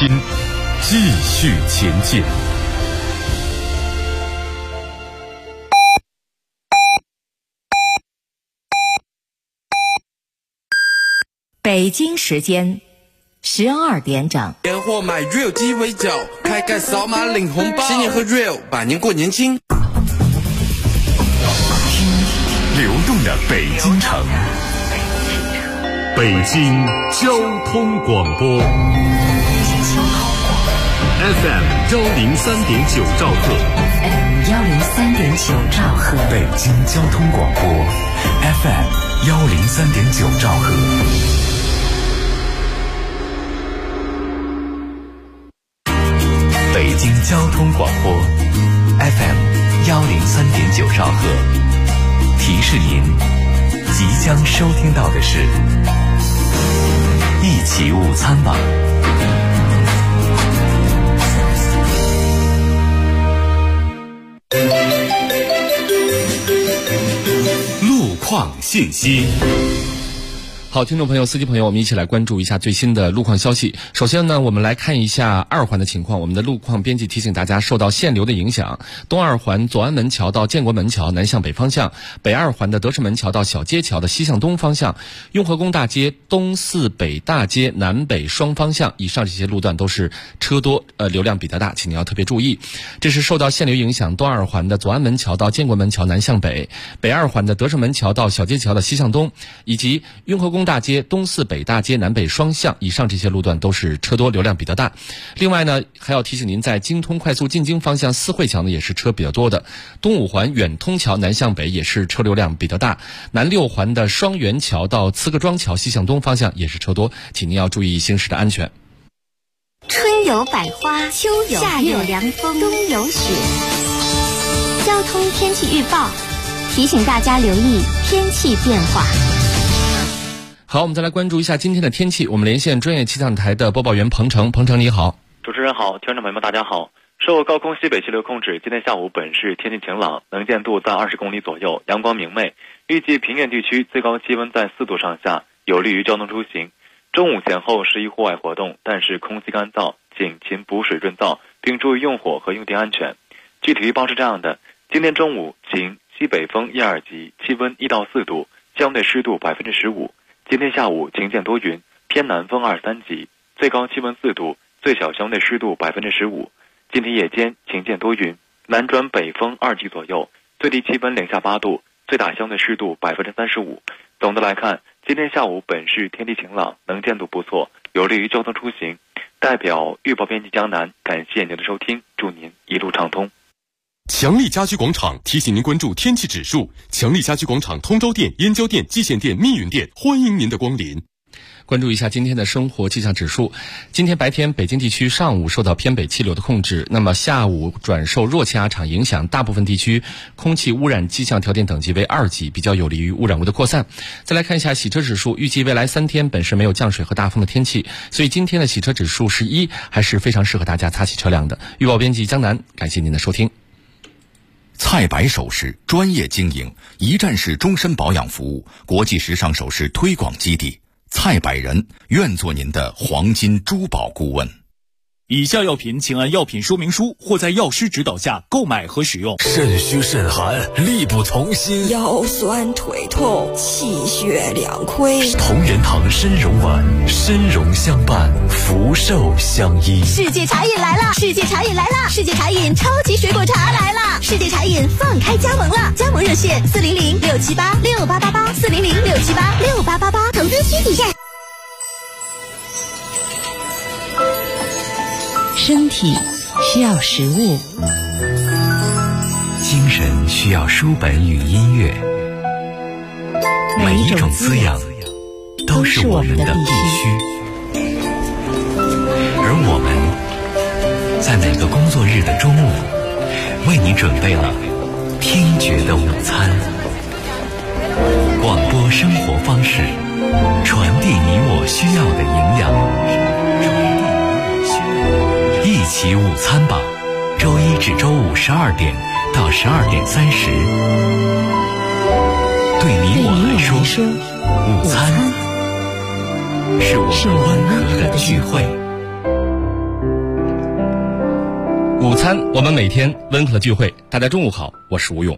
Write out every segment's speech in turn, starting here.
心，继续前进。 北京时间12点整。 年货买 real 鸡尾酒，开盖扫码领红包，新年喝 real， 百年过年轻。 流动的北京城，北京交通广播 FM 103.9兆赫 FM 103.9兆赫， 北京交通广播 FM 103.9兆赫。北京交通广播 FM 103.9兆赫，提示您即将收听到的是一起午餐吧。路况信息。 好，听众朋友、司机朋友，我们一起来关注一下最新的路况消息。首先呢，我们来看一下二环的情况。我们的路况编辑提醒大家，受到限流的影响，东二环左安门桥到建国门桥南向北方向，北二环的德胜门桥到小街桥的西向东方向，雍和宫大街东四北大街南北双方向，以上这些路段都是车多，流量比较大，请您要特别注意。这是受到限流影响，东二环的左安门桥到建国门桥南向北，北二环的德胜门桥到小街桥的西向东，以及雍和宫大街东四北大街南北双向，以上这些路段都是车多，流量比较大。另外呢，还要提醒您，在京通快速进京方向四惠桥呢也是车比较多的，东五环远通桥南向北也是车流量比较大，南六环的双元桥到慈各庄桥西向东方向也是车多，请您要注意行驶的安全。 春有百花，秋有夏有凉风，冬有雪。交通天气预报提醒大家留意天气变化。 好，我们再来关注一下今天的天气。我们连线专业气象台的播报员彭程。彭程你好。 主持人好，听众朋友们大家好。受高空西北气流控制，今天下午本市天气晴朗，能见度在20公里左右，阳光明媚。预计平原地区最高气温在4度上下，有利于交通出行。中午前后适宜户外活动，但是空气干燥，请勤补水润燥，并注意用火和用电安全。具体预报是这样的：今天中午晴，西北风1、2级，气温1到4度，相对湿度15%。今天下午晴见多云，偏南风2、3级，最高气温4度，最小相对湿度15%。今天夜间晴见多云，南转北风2级左右，最低气温0下8度，最大相对湿度35%。总的来看，今天下午本市天气晴朗，能见度不错，有利于交通出行。代表预报编辑江南，感谢您的收听，祝您一路畅通。 强力家居广场提醒您关注天气指数。强力家居广场通州店、燕郊店、蓟县店、密云店，欢迎您的光临。 关注一下今天的生活气象指数。今天白天北京地区上午受到偏北气流的控制，那么下午转受弱气压场影响，大部分地区空气污染气象条件等级为2级，比较有利于污染物的扩散。再来看一下洗车指数，预计未来3天本市没有降水和大风的天气，所以今天的洗车指数是1，还是非常适合大家擦洗车辆的。预报编辑江南，感谢您的收听。 蔡白首饰专业经营，一站式终身保养服务，国际时尚首饰推广基地。蔡百人愿做您的黄金珠宝顾问。 以下药品请按药品说明书或在药师指导下购买和使用。 肾虚肾寒，力不从心， 腰酸腿痛，气血两亏。 同仁堂参茸丸，参茸相伴，福寿相依。 世界茶饮来了！世界茶饮来了！世界茶饮超级水果茶来了！世界茶饮放开加盟了，加盟热线400-678-6888，400-678-6888，投资需谨慎。 身体需要食物， 精神需要书本与音乐，每一种滋养都是我们的必须。而我们在每个工作日的中午，为你准备了听觉的午餐。广播生活方式，传递你我需要的营养。一起午餐吧，周一至周五12点到12点30。对你我来说，午餐是我们温和的聚会。 午餐，我们每天温和的聚会。大家中午好，我是吴勇。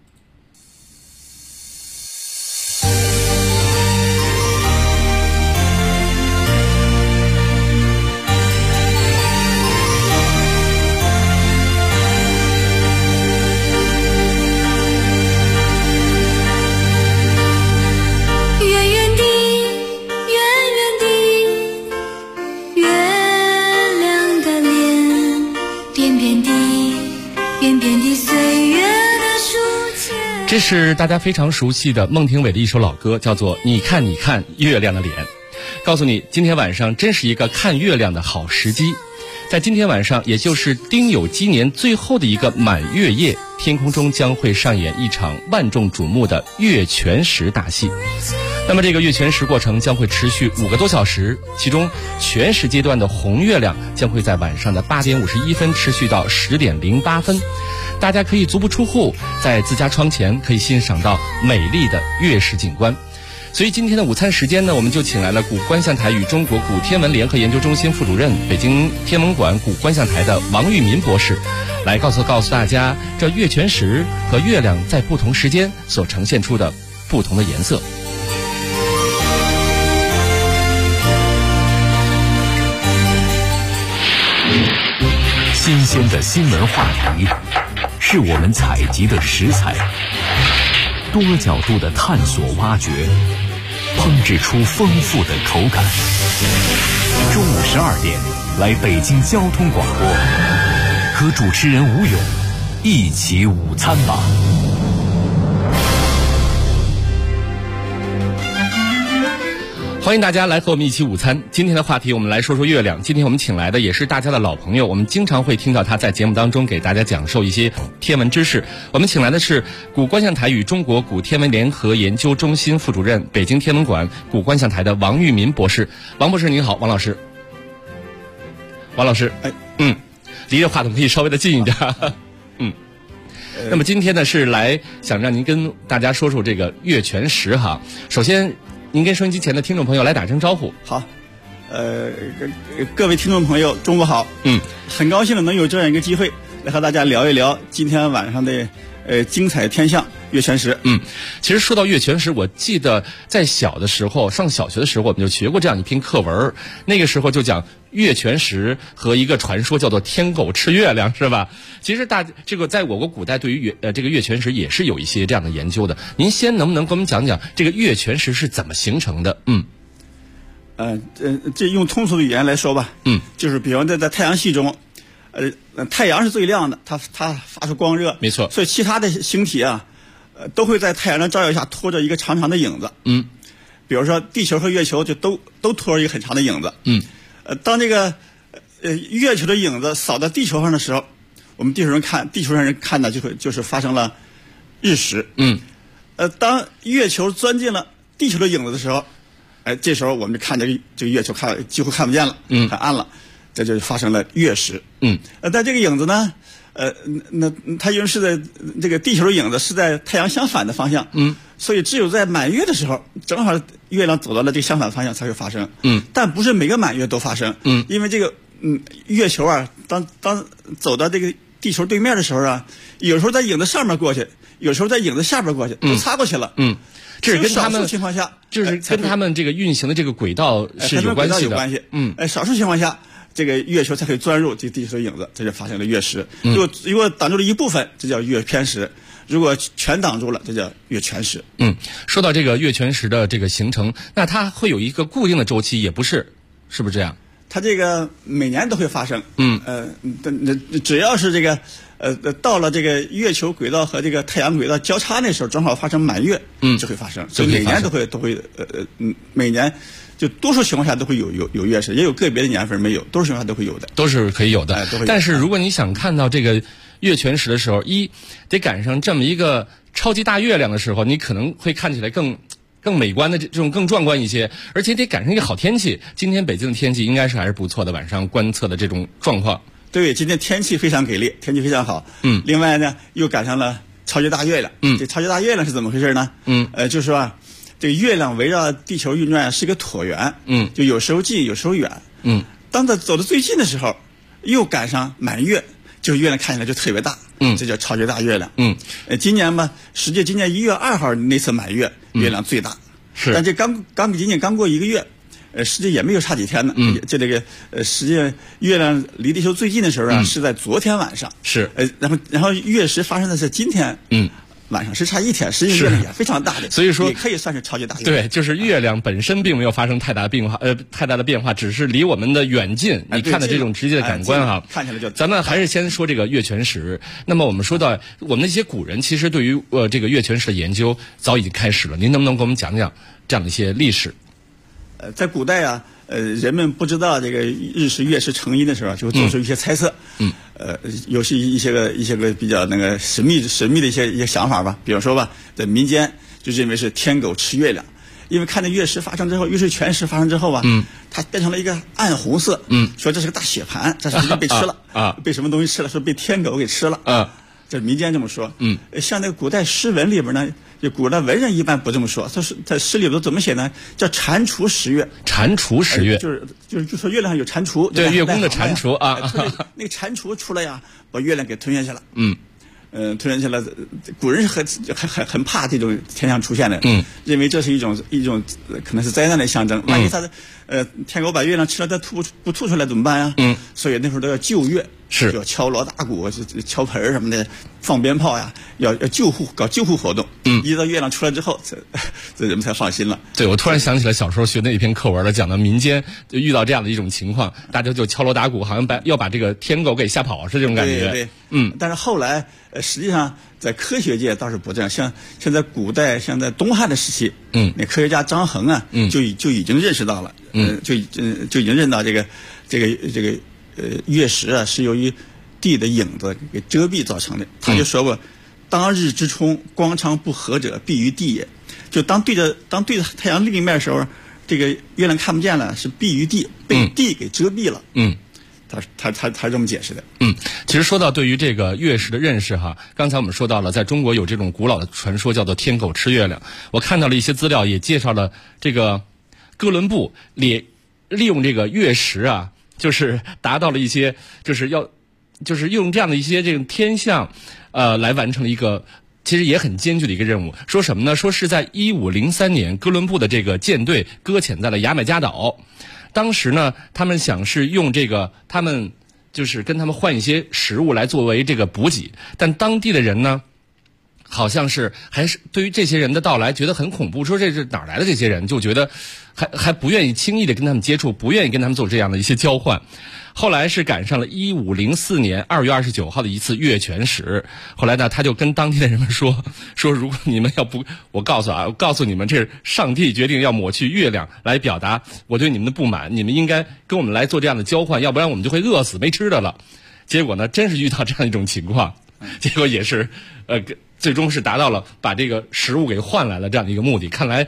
这是大家非常熟悉的孟庭苇的一首老歌，叫做《你看你看月亮的脸》。告诉你，今天晚上真是一个看月亮的好时机。在今天晚上，也就是丁酉鸡年最后的一个满月夜，天空中将会上演一场万众瞩目的月全食大戏。那么这个月全食过程将会持续5个多小时，其中全食阶段的红月亮将会在晚上的8点51分持续到10点08分。大家可以足不出户，在自家窗前可以欣赏到美丽的月食景观。所以今天的午餐时间呢，我们就请来了古观象台与中国古天文联合研究中心副主任、北京天文馆古观象台的王玉民博士，来告诉大家这月全食和月亮在不同时间所呈现出的不同的颜色。 新鲜的新闻话题是我们采集的食材，多角度的探索挖掘，烹制出丰富的口感。中午12点，来北京交通广播，和主持人吴勇一起午餐吧。 欢迎大家来和我们一起午餐。今天的话题我们来说说月亮。今天我们请来的也是大家的老朋友，我们经常会听到他在节目当中给大家讲授一些天文知识。我们请来的是古观象台与中国古天文联合研究中心副主任、北京天文馆古观象台的王玉民博士。王博士您好。王老师，离着话筒可以稍微的近一点。那么今天呢是来想让您跟大家说说这个月全食哈。首先您跟收音机前的听众朋友来打声招呼。 好，各位听众朋友，中午好。很高兴能有这样一个机会来和大家聊一聊今天晚上的精彩天象月全食。 其实说到月全食，我记得在小的时候，上小学的时候，我们就学过这样一篇课文，那个时候就讲月全食和一个传说叫做天狗吃月亮，是吧？其实这个在我国古代对于这个月全食也是有一些这样的研究的。您先能不能给我们讲讲这个月全食是怎么形成的？ 这用通俗的语言来说吧，就是比方在太阳系中，太阳是最亮的，它发出光热， 没错， 所以其他的星体啊，都会在太阳的照耀下拖着一个长长的影子。比如说地球和月球就都拖着一个很长的影子。当这个月球的影子扫到地球上的时候，我们地球上人看的就是发生了日食。当月球钻进了地球的影子的时候，这时候我们就看这个月球几乎看不见了，很暗了，这就发生了月食。但这个影子呢，它因为是在这个地球的影子是在太阳相反的方向，所以只有在满月的时候，正好月亮走到了这个相反方向才会发生。但不是每个满月都发生。因为这个月球啊，当走到这个地球对面的时候啊，有时候在影子上面过去，有时候在影子下边过去，都擦过去了。 这是跟他们少数情况下， 就是跟他们这个运行的这个轨道是有关系的。 少数情况下，这个月球才可以钻入这地球的影子，这就发生了月食。如果挡住了一部分，这叫月偏食；如果全挡住了，这叫月全食。 说到这个月全食的这个形成，那它会有一个固定的周期，也不是，是不是这样？ 它这个每年都会发生。只要是这个到了这个月球轨道和这个太阳轨道交叉那时候，正好发生满月，就会发生。所以每年都会每年就多数情况下都会有月食，也有个别的年份没有，多数情况下都会有的， 都是可以有的。但是如果你想看到这个月全食的时候，得赶上这么一个超级大月亮的时候，你可能会看起来更美观的这种更壮观一些，而且得赶上一个好天气。今天北京的天气应该是还是不错的，晚上观测的这种状况。 对，今天天气非常给力，天气非常好。另外呢，又赶上了超级大月亮。这超级大月亮是怎么回事呢？就是说这个月亮围绕地球运转是个椭圆。就有时候近，有时候远。当它走得最近的时候，又赶上满月， 就是月亮看起来就特别大，这叫超级大月亮。今年吧，实际今年1月2号那次满月，月亮最大。是，但这今年刚过1个月，实际也没有差几天呢。这个实际月亮离地球最近的时候啊，是在昨天晚上。是，然后月食发生的是今天。晚上是差1天，实际月亮也非常大的， 所以说也可以算是超级大月亮。 对，就是月亮本身并没有发生太大的变化，只是离我们的远近，你看的这种直接的感官哈， 看起来就。 咱们还是先说这个月全食。那么我们说到我们那些古人，其实对于这个月全食的研究早已经开始了。您能不能给我们讲讲这样的一些历史？ 在古代啊，人们不知道这个日食月食成因的时候，就做出一些猜测。有是一些个比较那个神秘的一些想法吧。比如说吧，在民间就认为是天狗吃月亮，因为看着月食发生之后，月食全食发生之后吧，它变成了一个暗红色，说这是个大血盘，这是被吃了被什么东西吃了，说被天狗给吃了这民间这么说。像那个古代诗文里边呢，就古代文人一般不这么说，在诗里边怎么写呢？叫蟾蜍食月。蟾蜍食月，就说月亮上有蟾蜍， 对，月宫的蟾蜍啊， 那个蟾蜍出来呀，把月亮给吞下去了。吞下去了。古人很怕这种天象出现的，认为这是一种可能是灾难的象征。万一他天狗把月亮吃了，他不吐出来怎么办呀？所以那时候都要救月，是要敲锣打鼓、敲盆什么的，放鞭炮呀，要搞救护活动。一直到月亮出来之后，这人们才放心了。 对，我突然想起来小时候学的一篇课文了，讲到民间就遇到这样的一种情况，大家就敲锣打鼓，好像要把这个天狗给吓跑，是这种感觉。 对，但是后来实际上在科学界倒是不这样，像在古代，像在东汉的时期，那科学家张衡啊，就已经认识到了，就已经认到这个月食啊是由于地的影子给遮蔽造成的。他就说过，当日之冲，光昌不和者，必于地也。就当对着太阳另一面的时候，这个月亮看不见了，是避于地，被地给遮蔽了。他这么解释的。 其实说到对于这个月食的认识哈，刚才我们说到了，在中国有这种古老的传说叫做天狗吃月亮。我看到了一些资料，也介绍了这个哥伦布利用这个月食啊，就是达到了一些，就是用这样的一些这种天象，来完成了一个其实也很艰巨的一个任务。说什么呢？说是在1503年，哥伦布的这个舰队搁浅在了牙买加岛。当时呢，他们想是用这个，他们就是跟他们换一些食物来作为这个补给，但当地的人呢，好像是还是对于这些人的到来觉得很恐怖，说这是哪儿来的这些人，就觉得还不愿意轻易的跟他们接触，不愿意跟他们做这样的一些交换。后来是赶上了1504年2月29号的一次月全食。后来呢，他就跟当地的人们说，如果你们要不，我告诉你们，这是上帝决定要抹去月亮，来表达我对你们的不满，你们应该跟我们来做这样的交换，要不然我们就会饿死没吃的了。结果呢，真是遇到这样一种情况，结果也是最终是达到了把这个食物给换来了这样的一个目的。看来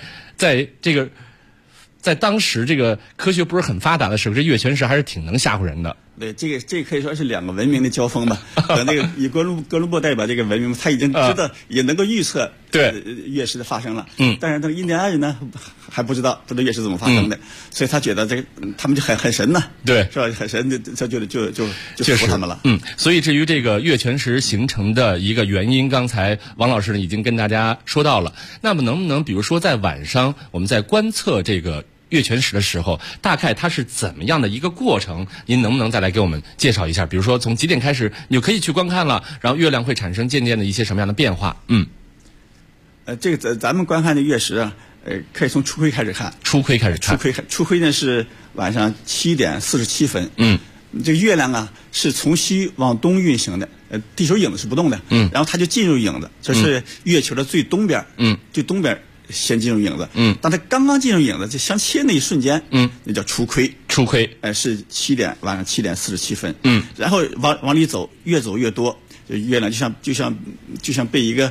在当时这个科学不是很发达的时候，这月全食还是挺能吓唬人的。 对，这可以说是两个文明的交锋吧。那个以哥伦布代表这个文明，他已经知道，也能够预测月食的发生了。但是那个印第安人呢，还不知道月食怎么发生的，所以他觉得他们就很神呢。对，是吧？很神，他就服他们了。 所以至于这个月全食形成的一个原因，刚才王老师呢已经跟大家说到了。那么能不能比如说在晚上我们在观测这个月全食的时候，大概它是怎么样的一个过程？您能不能再来给我们介绍一下？比如说从几点开始你就可以去观看了，然后月亮会产生渐渐的一些什么样的变化？ 这个咱们观看的月食啊，可以从初亏开始看。初亏呢是晚上7点47分。这个月亮啊是从西往东运行的，地球影子是不动的。然后它就进入影子，这是月球的最东边。最东边先进入影子，当它刚刚进入影子，就相切那一瞬间，那叫初亏，是晚上7点47分，然后往里走，越走越多，就月亮就像被一个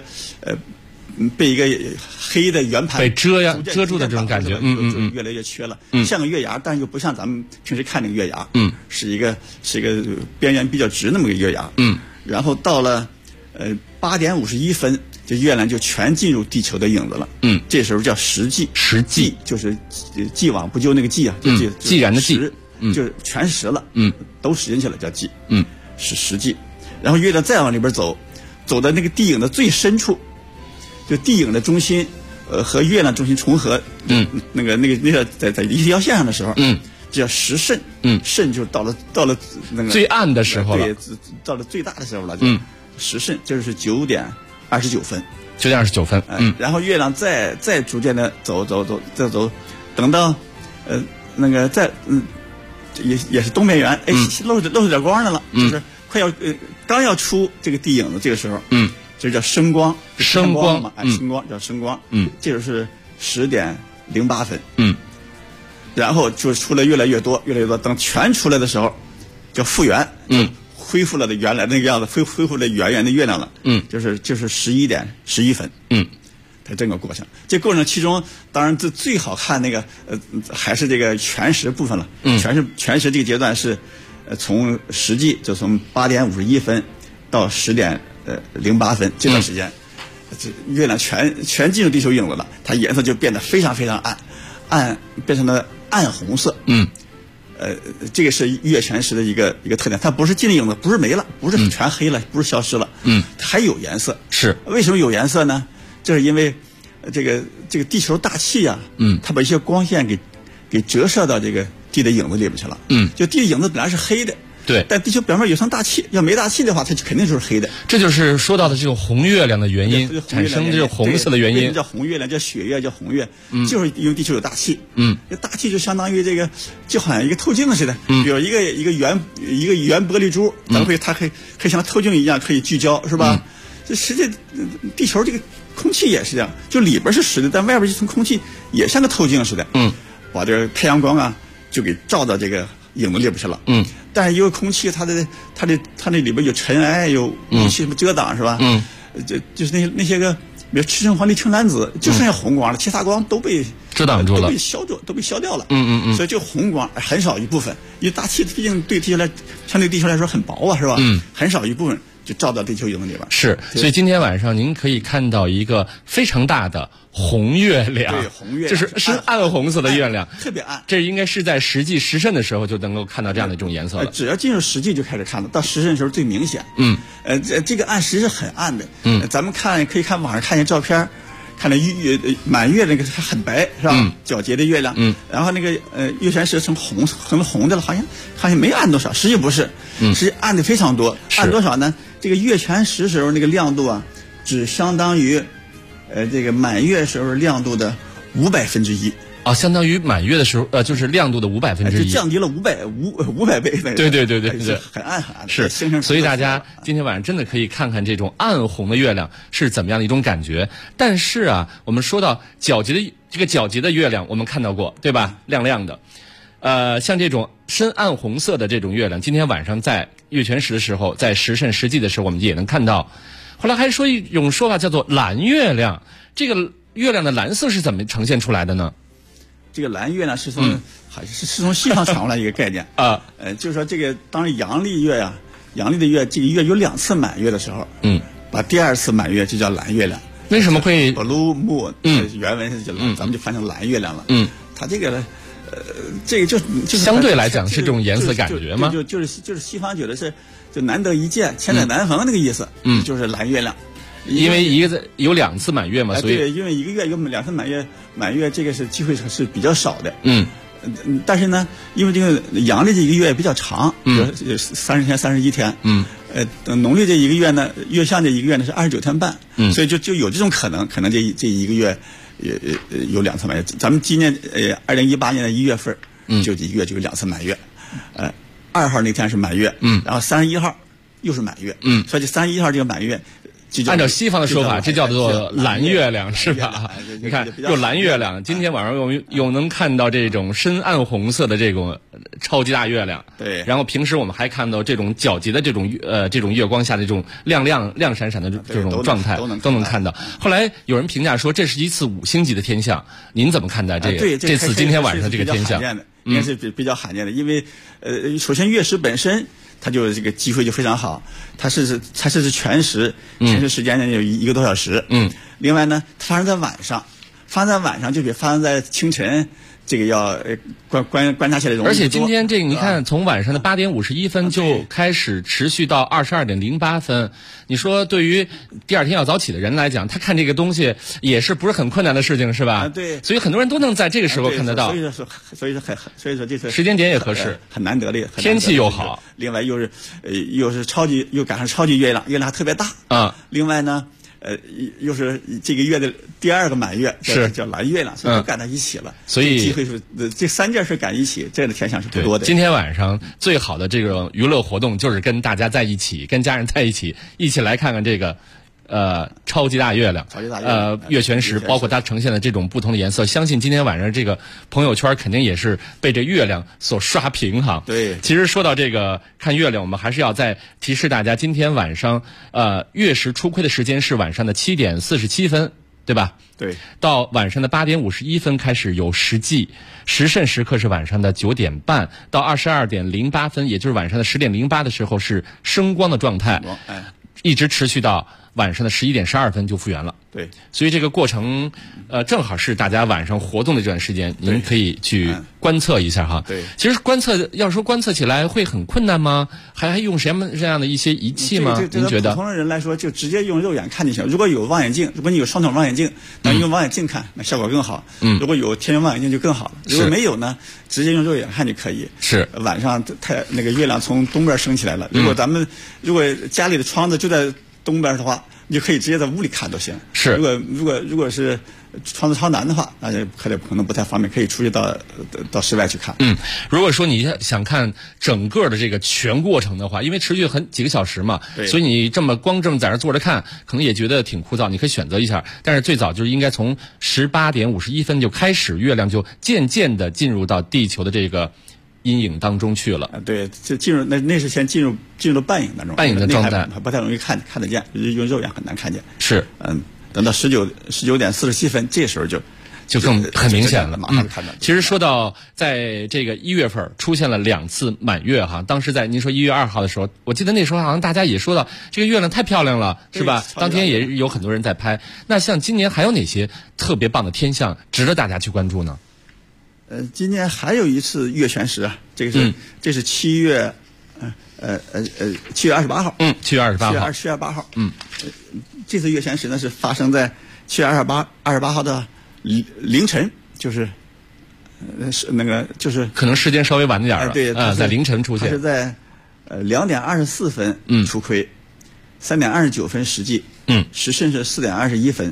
黑的圆盘被遮住的这种感觉， 就越来越缺了，像个月牙，但又不像咱们平时看那个月牙，是一个边缘比较直那么个月牙，然后到了8点51分。这月亮就全进入地球的影子了。这时候叫实际就是既往不咎那个既啊，既然的既，就是全实了。都实进去了叫既。是实际。 然后月亮再往里边走，走到那个地影的最深处，就地影的中心，和月亮中心重合，那个在一条线上的时候，这叫时辰，辰就到了那个最暗的时候了， 对，到了最大的时候了，时辰就是9点29分 ，9点29分， 然后月亮再逐渐的走，等到那个也是东边圆，露出点光来了，就是快要刚要出这个地影子，这个时候，这叫升光，升光嘛，升光叫升光，这就是10点08分，然后就出来越来越多，等全出来的时候，叫复原，恢复了的原来那个样子，恢复了圆圆的月亮了，就是11点11分，它这个过程，这过程其中当然最好看那个还是这个全食部分了，全食这个阶段是从实际就从8点51分到10点08分这段时间，这月亮全进入地球影子了，它颜色就变得非常非常暗，变成了暗红色，这个是月全食的一个特点，它不是进了影子，不是没了，不是全黑了，不是消失了，它还有颜色。 是为什么有颜色呢？这是因为这个地球大气呀，它把一些光线给折射到这个地的影子里面去了，就地的影子本来是黑的。 对， 但地球表面有层大气，要没大气的话，它就肯定就是黑的。 这就是说到的这种红月亮的原因，产生这种红色的原因。 叫红月亮，叫血月，叫红月，就是因为地球有大气。这大气就相当于这个，就好像一个透镜似的。比如一个圆玻璃珠，它可以像透镜一样可以聚焦，是吧？这实际地球这个空气也是这样，就里边是实的，但外边这层空气也像个透镜似的。把这个太阳光啊，就给照到这个影子里边去了。但是因为空气它那里边有尘埃，有一些什么遮挡，是吧？就是那些个，比如赤橙黄绿青蓝紫，就剩下红光了，其他光都被遮挡住了， 都被消掉了。所以就红光很少一部分，因为大气毕竟对地球相对地球来说很薄啊，是吧？很少一部分就照到地球影子里边。 是，所以今天晚上您可以看到一个非常大的红月亮， 对，红月亮就是暗红色的月亮， 特别暗。 这应该是在实际时辰的时候就能够看到这样的一种颜色了。 只要进入实际就开始看到时辰的时候最明显。这个暗实是很暗的。咱们可以看网上看见照片，看那满月那个很白，是吧？皎洁的月亮。然后那个月全食成红的了，好像没暗多少，实际不是，实际暗的非常多。暗多少呢？这个月全食时候那个亮度啊，只相当于这个满月时候亮度的1/500 啊，相当于满月的时候就是亮度的1/500， 就降低了500倍。 对， 很暗。 是，所以大家今天晚上真的可以看看这种暗红的月亮是怎么样的一种感觉。但是啊，我们说到皎洁的月亮，我们看到过，对吧？亮亮的。像这种深暗红色的这种月亮，今天晚上在月全食的时候，在时辰实际的时候，我们也能看到。后来还说一种说法叫做蓝月亮，这个月亮的蓝色是怎么呈现出来的呢？ 这个蓝月亮是从西方传过来一个概念啊，就是说这个当阳历月呀，阳历的月，这个月有2次满月的时候，把第2次满月就叫蓝月亮。 为什么会 blue moon？原文是叫蓝，咱们就翻成蓝月亮了。它这个这个就是相对来讲是这种颜色感觉吗？ 就是西方觉得是就难得一见，千载难逢那个意思。就是蓝月亮。 因为有2次满月嘛，所以对，因为一个月有2次满月这个是机会是比较少的。但是呢，因为这个阳历这一个月比较长，30天31天。农历这一个月呢，月相这一个月呢是29天半。所以就有这种可能这一个月有2次满月。咱们今年2018年的1月份，就一个月就有2次满月。2号那天是满月，然后31号又是满月。所以这31号这个满月。 按照西方的说法，这叫做蓝月亮，是吧？你看，有蓝月亮。今天晚上又能看到这种深暗红色的这种超级大月亮。 对。 然后平时我们还看到这种皎洁的这种月光下的这种亮闪闪的这种状态，都能看到。后来有人评价说，这是一次5星级的天象，您怎么看待这次今天晚上这个天象？ 应该是比较罕见的，因为首先月食本身。它就这个机会就非常好，它是全食时间呢有1个多小时。另外呢，它发生在晚上，就比发生在清晨这个要观察起来容易。 而且今天这个你看，从晚上的8点51分就开始持续到22点08分。你说对于第二天要早起的人来讲，他看这个东西也是不是很困难的事情，是吧？ 对。 所以很多人都能在这个时候看得到。 所以说这次时间点也合适， 很难得的， 天气又好， 另外又是又赶上超级月亮，月亮还特别大啊。 另外呢。又是这个月的第2个满月，叫蓝月亮，所以都赶在一起了。 所以机会是这3件事赶一起，这样的天象是不多的。 今天晚上最好的这种娱乐活动就是跟大家在一起，跟家人在一起，一起来看看这个超级大月亮，月全食，包括它呈现的这种不同的颜色，相信今天晚上这个朋友圈肯定也是被这月亮所刷屏哈。 对， 其实说到这个看月亮，我们还是要再提示大家，今天晚上月食初亏的时间是晚上的7点47分，对吧？ 对。 到晚上的8点51分开始有时际，时辰时刻是晚上的9点半到22点08分，也就是晚上的10点08的时候是升光的状态，一直持续到晚上的11点12分就复原了。 对， 所以这个过程，正好是大家晚上活动的这段时间，您可以去观测一下哈。 对， 其实要说观测起来会很困难吗？还用什么这样的一些仪器吗？您觉得？ 普通人来说，就直接用肉眼看就行。如果有望远镜，如果你有双筒望远镜，那用望远镜看，那效果更好。如果有天文望远镜就更好了。如果没有呢，直接用肉眼看就可以。 是。 晚上那个月亮从东边升起来了。如果家里的窗子就在东边的话，你就可以直接在屋里看都行。 是。 如果是窗子朝南的话，那就可能不太方便，可以出去到室外去看。 如果说你想看整个的这个全过程的话，因为持续几个小时嘛，所以你这么在那坐着看，可能也觉得挺枯燥。你可以选择一下，但是最早就是应该从18点51分就开始，月亮就渐渐的进入到地球的这个阴影当中去了。 对，就进入那是先进入半影当中， 半影的状态， 不太容易看得见，用肉眼很难看见。 是， 等到19点47分，这时候就很明显了， 马上看到。 其实说到在这个1月份出现了2次满月哈，当时在您说1月2号的时候，我记得那时候好像大家也说到这个月亮太漂亮了，是吧？当天也有很多人在拍。那像今年还有哪些特别棒的天象值得大家去关注呢？ 今年还有一次月全食啊，这是7月28号。 7月28号。 7月28号。这次月全食呢是发生在7月28号的凌晨，就是可能时间稍微晚点了。 对， 在凌晨出现。 它是在2点24分初亏，3点29分实际。时辰是4点21分。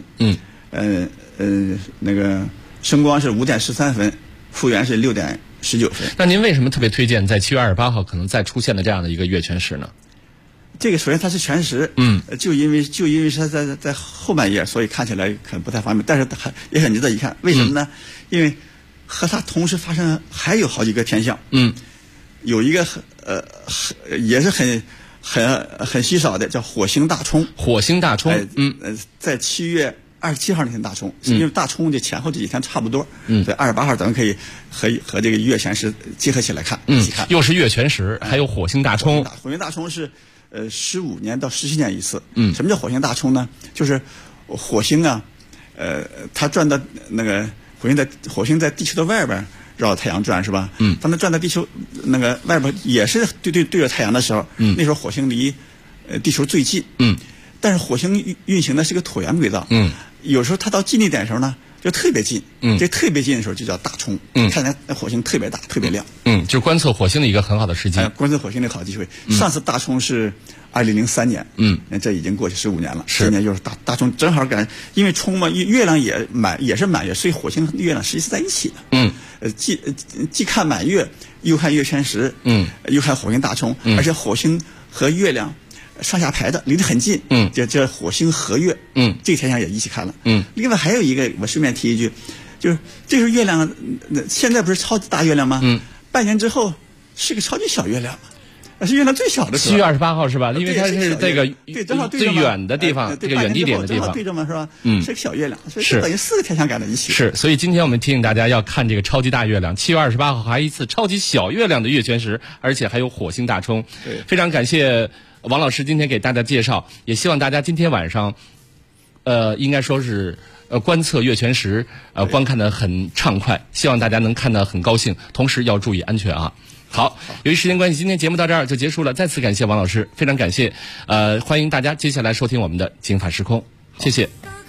那个升光是5点13分。复原是6点19分。 那您为什么特别推荐在7月28号可能再出现的这样的一个月全食呢？ 这个首先它是全食，就因为它在后半夜，所以看起来可能不太方便，但是也很值得一看。为什么呢？因为和它同时发生还有好几个天象。有一个也是很稀少的，叫火星大冲。 火星大冲， 在7月27号那天大冲，因为大冲的前后这几天差不多，所以28号咱们可以和这个月全食结合起来看，一起看。 又是月全食，还有火星大冲。 火星大冲是15年到17年一次。什么叫火星大冲呢？就是火星啊，它转到那个火星在地球的外边绕太阳转，是吧？当它转到地球那个外边也是对着太阳的时候，那时候火星离地球最近。但是火星运行的是个椭圆轨道。有时候它到近地点的时候呢，就特别近。这特别近的时候就叫大冲。看起来那火星特别大，特别亮。 就是观测火星的一个很好的时机。 观测火星的好机会。上次大冲是2003年。这已经过去15年了。今年又是大冲，正好赶，因为冲嘛，月亮也是满月，所以火星和月亮实际是在一起的。既看满月，又看月全食。又看火星大冲，而且火星和月亮上下排的离得很近。叫火星合月。这个天象也一起看了。另外还有一个，我顺便提一句，就是这是月亮，现在不是超级大月亮吗？半年之后是个超级小月亮，是月亮最小的时候。 7月28号是吧？因为它是这个最远的地方，这个远地点的地方， 对着嘛是吧？是个小月亮，所以等于4个天象赶在一起。 是，所以今天我们提醒大家要看这个超级大月亮。7月28号还一次超级小月亮的月全食，而且还有火星大冲。非常感谢王老师今天给大家介绍，也希望大家今天晚上，应该说是观测月全食，观看得很畅快，希望大家能看得很高兴，同时要注意安全啊。好，由于时间关系，今天节目到这儿就结束了。再次感谢王老师，非常感谢。欢迎大家接下来收听我们的《经法时空》，谢谢。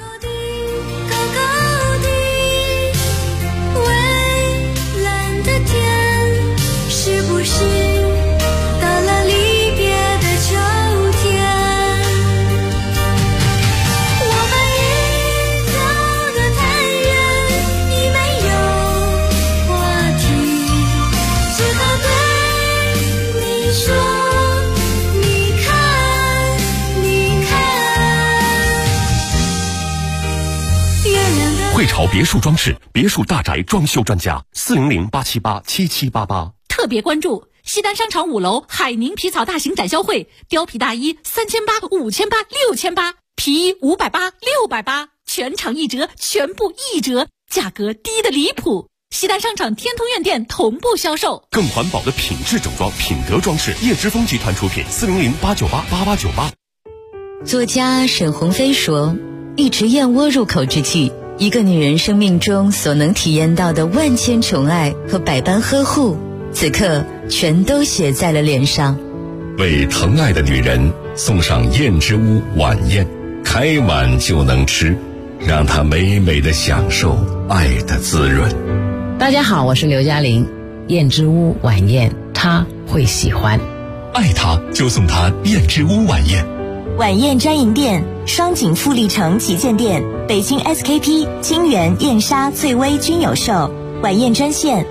汇潮别墅装饰，别墅大宅装修专家，400-878-7788。 特别关注西单商场5楼海宁皮草大型展销会，貂皮大衣3800、5800、6800，皮衣580、680，全场1折，全部1折，价格低得离谱。西单商场天通苑店同步销售。 更环保的品质整装，品德装饰，叶之峰集团出品，400-898-8898。 作家沈鸿飞说，一池燕窝入口之际，一个女人生命中所能体验到的万千宠爱和百般呵护，此刻全都写在了脸上。 为疼爱的女人送上燕之屋晚宴，开碗就能吃，让她美美的享受爱的滋润。 大家好，我是刘嘉玲，燕之屋晚宴她会喜欢。 爱她就送她燕之屋晚宴。 晚宴专营店：双井富力城旗舰店、北京 SKP、金源、燕莎、翠微均有售。晚宴专线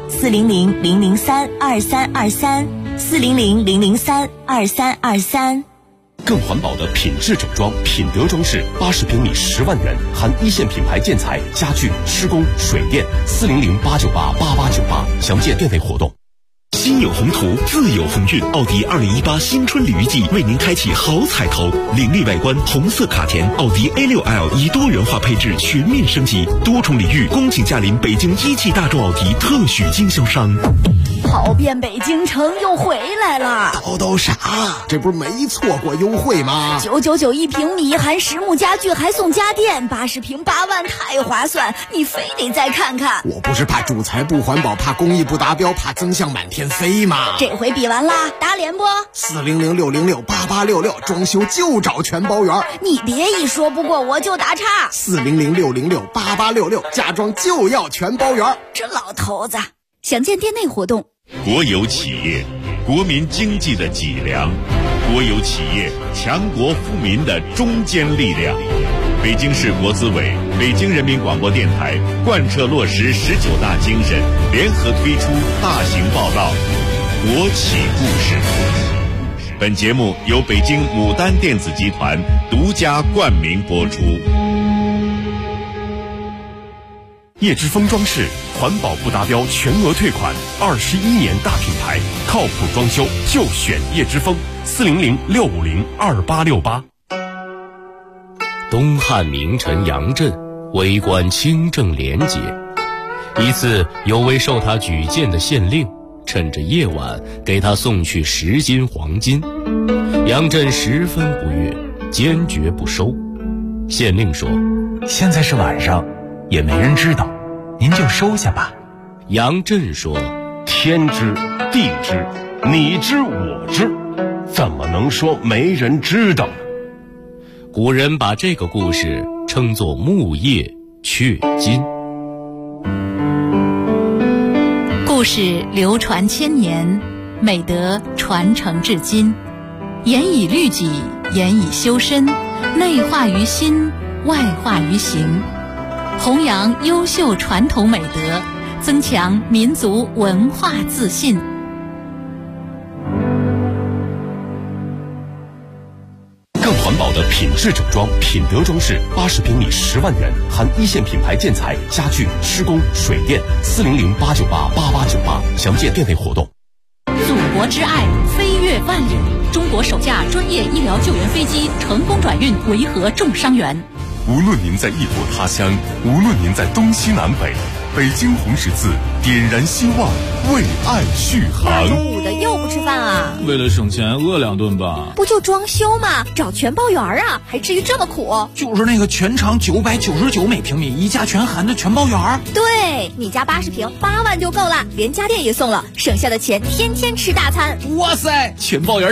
400-003-2323，400-003-2323。 更环保的品质整装，品德装饰，80平米10万元，含一线品牌建材、家具、施工、水电，400-898-8898，详见店内活动。 心有宏图，自有鸿运。奥迪2018新春鲤鱼季为您开启好彩头，凌厉外观，红色卡钿，奥迪 A6L 以多元化配置全面升级，多重礼遇，恭请驾临北京一汽大众奥迪特许经销商。 跑遍北京城又回来了， 都啥？这不是没错过优惠吗 ？999一平米，含实木家具还送家电，80平8万，太划算！你非得再看看。 我不是怕主材不环保，怕工艺不达标，怕增项满天飞吗？ 这回比完啦，打脸不？400-606-8866，装修就找全包圆。你别一说不过我就打岔。 400-606-8866，家装就要全包圆。 这老头子，详见店内活动。 国有企业，国民经济的脊梁；国有企业，强国富民的中坚力量。北京市国资委、北京人民广播电台贯彻落实19大精神，联合推出大型报道《国企故事》。本节目由北京牡丹电子集团独家冠名播出。 叶之峰装饰，环保不达标全额退款，21年大品牌，靠谱装修就选叶之峰，400-650-2868。 东汉名臣杨震为官清正廉洁，一次有位受他举荐的县令趁着夜晚给他送去10斤黄金，杨震十分不悦，坚决不收。县令说：“ 现在是晚上，也没人知道，您就收下吧。” 杨震说：“ 天知地知，你知我知，怎么能说没人知道呢？” 古人把这个故事称作木叶雀金。 故事流传千年，美德传承至今，严以律己，严以修身，内化于心，外化于行，弘扬优秀传统美德，增强民族文化自信。 更环保的品质整装，品德装饰，80平米10万元，含一线品牌建材、家具、施工、水电，400-898-8898，详见店内活动。 祖国之爱飞越万里，中国首架专业医疗救援飞机成功转运维和重伤员。 无论您在异国他乡，无论您在东西南北，北京红十字点燃希望，为爱续航。 大中午的又不吃饭啊？ 为了省钱饿2顿吧。 不就装修吗？找全包园啊，还至于这么苦？ 就是那个全长999每平米，一价全含的全包园。 对，你家80平8万就够了，连家电也送了，省下的钱天天吃大餐。 哇塞，全包园